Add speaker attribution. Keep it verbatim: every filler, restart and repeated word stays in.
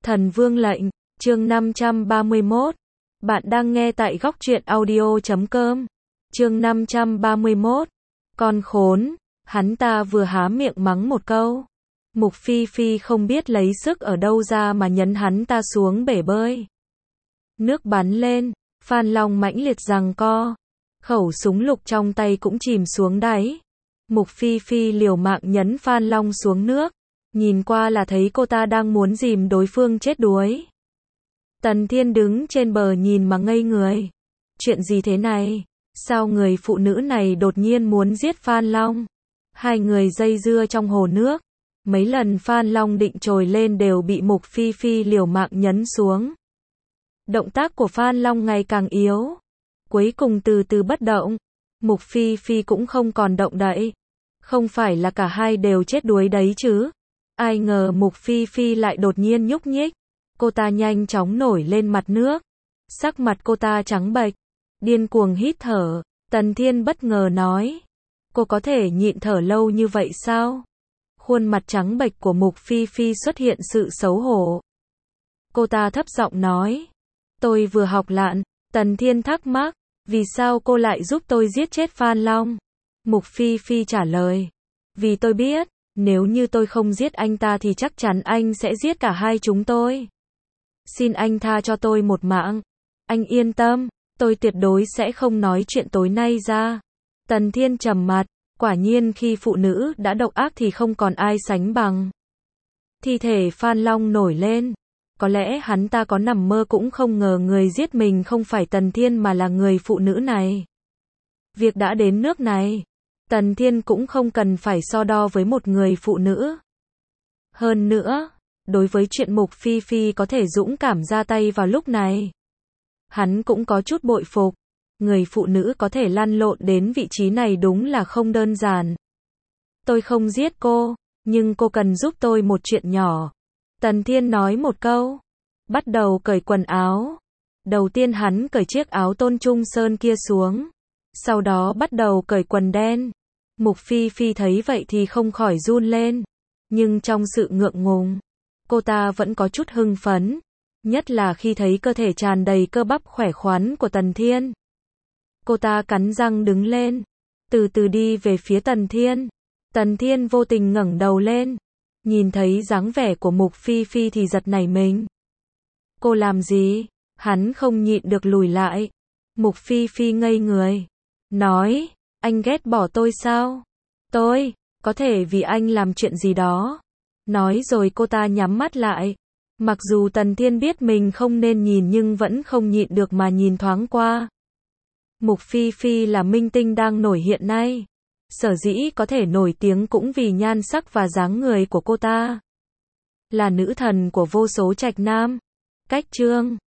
Speaker 1: Thần Vương lệnh, chương năm trăm ba mươi mốt. Bạn đang nghe tại góc truyện audio chấm com. Chương năm trăm ba mươi mốt. Con khốn, hắn ta vừa há miệng mắng một câu. Mục Phi Phi không biết lấy sức ở đâu ra mà nhấn hắn ta xuống bể bơi. Nước bắn lên, Phan Long mãnh liệt giằng co. Khẩu súng lục trong tay cũng chìm xuống đáy. Mục Phi Phi liều mạng nhấn Phan Long xuống nước. Nhìn qua là thấy cô ta đang muốn dìm đối phương chết đuối. Tần Thiên đứng trên bờ nhìn mà ngây người. Chuyện gì thế này? Sao người phụ nữ này đột nhiên muốn giết Phan Long? Hai người dây dưa trong hồ nước. Mấy lần Phan Long định trồi lên đều bị Mục Phi Phi liều mạng nhấn xuống. Động tác của Phan Long ngày càng yếu. Cuối cùng từ từ bất động. Mục Phi Phi cũng không còn động đậy. Không phải là cả hai đều chết đuối đấy chứ? Ai ngờ Mục Phi Phi lại đột nhiên nhúc nhích. Cô ta nhanh chóng nổi lên mặt nước. Sắc mặt cô ta trắng bệch, điên cuồng hít thở. Tần Thiên bất ngờ nói. Cô có thể nhịn thở lâu như vậy sao? Khuôn mặt trắng bệch của Mục Phi Phi xuất hiện sự xấu hổ. Cô ta thấp giọng nói. Tôi vừa học lặn. Tần Thiên thắc mắc. Vì sao cô lại giúp tôi giết chết Phan Long? Mục Phi Phi trả lời. Vì tôi biết. Nếu như tôi không giết anh ta thì chắc chắn anh sẽ giết cả hai chúng tôi. Xin anh tha cho tôi một mạng. Anh yên tâm, tôi tuyệt đối sẽ không nói chuyện tối nay ra. Tần Thiên trầm mặt, quả nhiên khi phụ nữ đã độc ác thì không còn ai sánh bằng. Thi thể Phan Long nổi lên. Có lẽ hắn ta có nằm mơ cũng không ngờ người giết mình không phải Tần Thiên mà là người phụ nữ này. Việc đã đến nước này. Tần Thiên cũng không cần phải so đo với một người phụ nữ. Hơn nữa, đối với chuyện Mục Phi Phi có thể dũng cảm ra tay vào lúc này, hắn cũng có chút bội phục. Người phụ nữ có thể lăn lộn đến vị trí này đúng là không đơn giản. Tôi không giết cô, nhưng cô cần giúp tôi một chuyện nhỏ. Tần Thiên nói một câu, bắt đầu cởi quần áo. Đầu tiên hắn cởi chiếc áo Tôn Trung Sơn kia xuống. Sau đó bắt đầu cởi quần đen. Mục Phi Phi thấy vậy thì không khỏi run lên. Nhưng trong sự ngượng ngùng, cô ta vẫn có chút hưng phấn. Nhất là khi thấy cơ thể tràn đầy cơ bắp khỏe khoắn của Tần Thiên. Cô ta cắn răng đứng lên. Từ từ đi về phía Tần Thiên. Tần Thiên vô tình ngẩng đầu lên. Nhìn thấy dáng vẻ của Mục Phi Phi thì giật nảy mình. Cô làm gì? Hắn không nhịn được lùi lại. Mục Phi Phi ngây người. Nói, anh ghét bỏ tôi sao? Tôi, có thể vì anh làm chuyện gì đó. Nói rồi cô ta nhắm mắt lại. Mặc dù Tần Thiên biết mình không nên nhìn nhưng vẫn không nhịn được mà nhìn thoáng qua. Mục Phi Phi là minh tinh đang nổi hiện nay. Sở dĩ có thể nổi tiếng cũng vì nhan sắc và dáng người của cô ta. Là nữ thần của vô số trạch nam. Cách chương